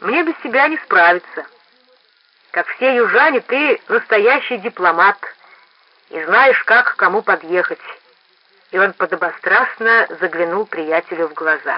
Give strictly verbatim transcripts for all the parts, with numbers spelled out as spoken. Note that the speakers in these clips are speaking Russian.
Мне без тебя не справиться. Как все южане, ты настоящий дипломат и знаешь, как к кому подъехать». И он подобострастно заглянул приятелю в глаза.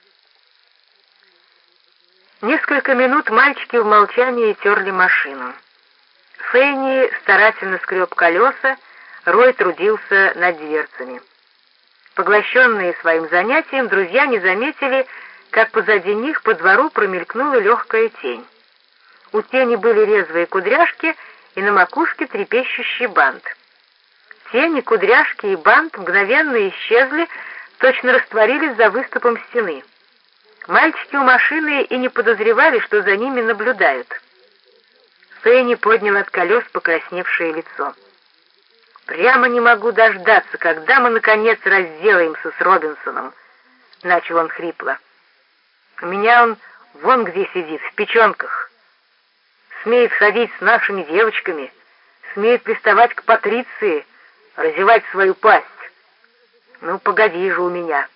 Несколько минут мальчики в молчании терли машину. Фенни старательно скреб колеса, Рой трудился над дверцами. Поглощенные своим занятием, друзья не заметили, как позади них по двору промелькнула легкая тень. У тени были резвые кудряшки и на макушке трепещущий бант. Тени, кудряшки и бант мгновенно исчезли, точно растворились за выступом стены. Мальчики у машины и не подозревали, что за ними наблюдают. Фенни поднял от колес покрасневшее лицо. «Прямо не могу дождаться, когда мы, наконец, разделаемся с Робинсоном», — начал он хрипло. «У меня он вон где сидит, в печенках. Смеет ходить с нашими девочками, смеет приставать к Патриции, разевать свою пасть. Ну, погоди же у меня».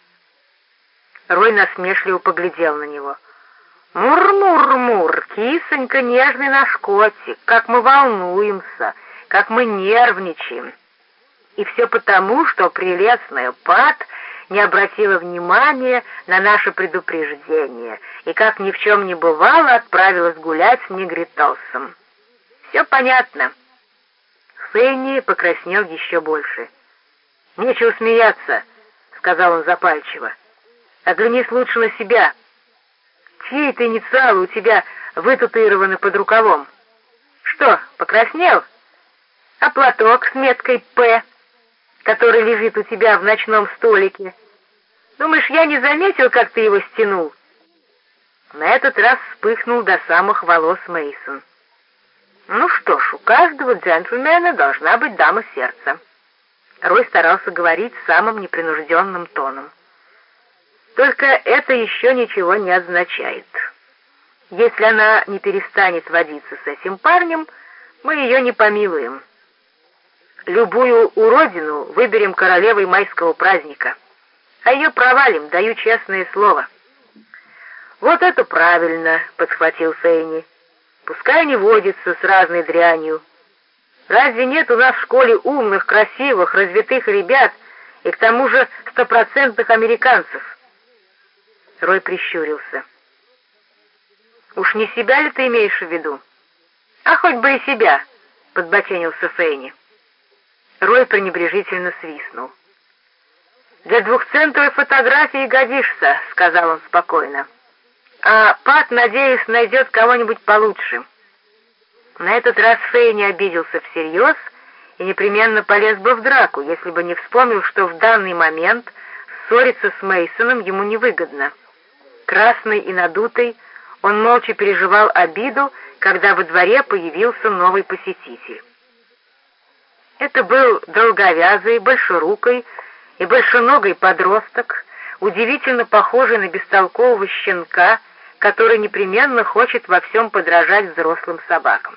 Рой насмешливо поглядел на него. «Мур-мур-мур, кисонька, нежный наш котик, как мы волнуемся, как мы нервничаем. И все потому, что прелестная Пат не обратила внимания на наше предупреждение и, как ни в чем не бывало, отправилась гулять с Негритосом. Все понятно». Фенни покраснел еще больше. «Нечего смеяться», — сказал он запальчиво. «Оглянись лучше на себя. Чьи-то инициалы у тебя вытатуированы под рукавом. Что, покраснел? А платок с меткой «П», который лежит у тебя в ночном столике? Думаешь, я не заметил, как ты его стянул?» На этот раз вспыхнул до самых волос Мейсон. «Ну что ж, у каждого джентльмена должна быть дама сердца». Рой старался говорить самым непринужденным тоном. «Только это еще ничего не означает. Если она не перестанет водиться с этим парнем, мы ее не помилуем. Любую уродину выберем королевой майского праздника, а ее провалим, даю честное слово». «Вот это правильно», — подхватил Фенни. «Пускай не водится с разной дрянью. Разве нет у нас в школе умных, красивых, развитых ребят и к тому же стопроцентных американцев?» Рой прищурился. «Уж не себя ли ты имеешь в виду?» «А хоть бы и себя», — подбоченился Фенни. Рой пренебрежительно свистнул. «Для двухцентовой фотографии годишься», — сказал он спокойно. «А Пат, надеюсь, найдет кого-нибудь получше». На этот раз Фенни обиделся всерьез и непременно полез бы в драку, если бы не вспомнил, что в данный момент ссориться с Мейсоном ему невыгодно. Красный и надутый, он молча переживал обиду, когда во дворе появился новый посетитель. Это был долговязый, большерукий и большеногий подросток, удивительно похожий на бестолкового щенка, который непременно хочет во всем подражать взрослым собакам.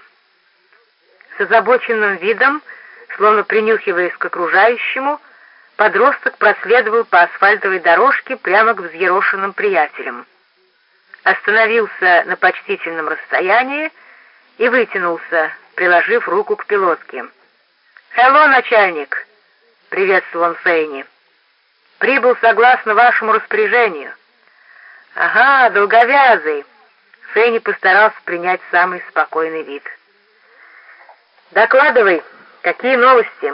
С озабоченным видом, словно принюхиваясь к окружающему, подросток проследовал по асфальтовой дорожке прямо к взъерошенным приятелям. Остановился на почтительном расстоянии и вытянулся, приложив руку к пилотке. «Хелло, начальник!» — приветствовал он Фенни. «Прибыл согласно вашему распоряжению». «Ага, долговязый!» — Фенни постарался принять самый спокойный вид. «Докладывай, какие новости?»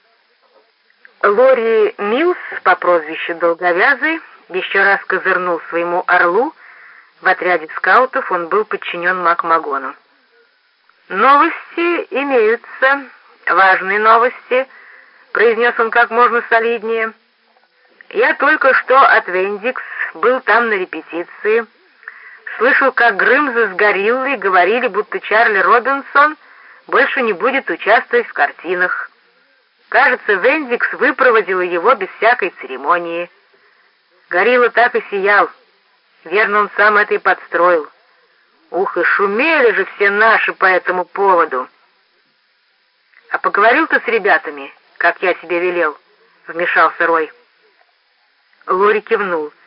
Лори Милс по прозвищу Долговязый еще раз козырнул своему орлу. В отряде скаутов он был подчинен Макмагону. «Новости имеются, важные новости», — произнес он как можно солиднее. «Я только что от Вендикс, был там на репетиции. Слышал, как Грымза с Гориллой говорили, будто Чарли Робинсон больше не будет участвовать в картинах. Кажется, Вендикс выпроводила его без всякой церемонии. Горилла так и сиял. Верно, он сам это и подстроил. Ух, и шумели же все наши по этому поводу». «А поговорил ты с ребятами, как я тебе велел?» — вмешался Рой. Лори кивнул.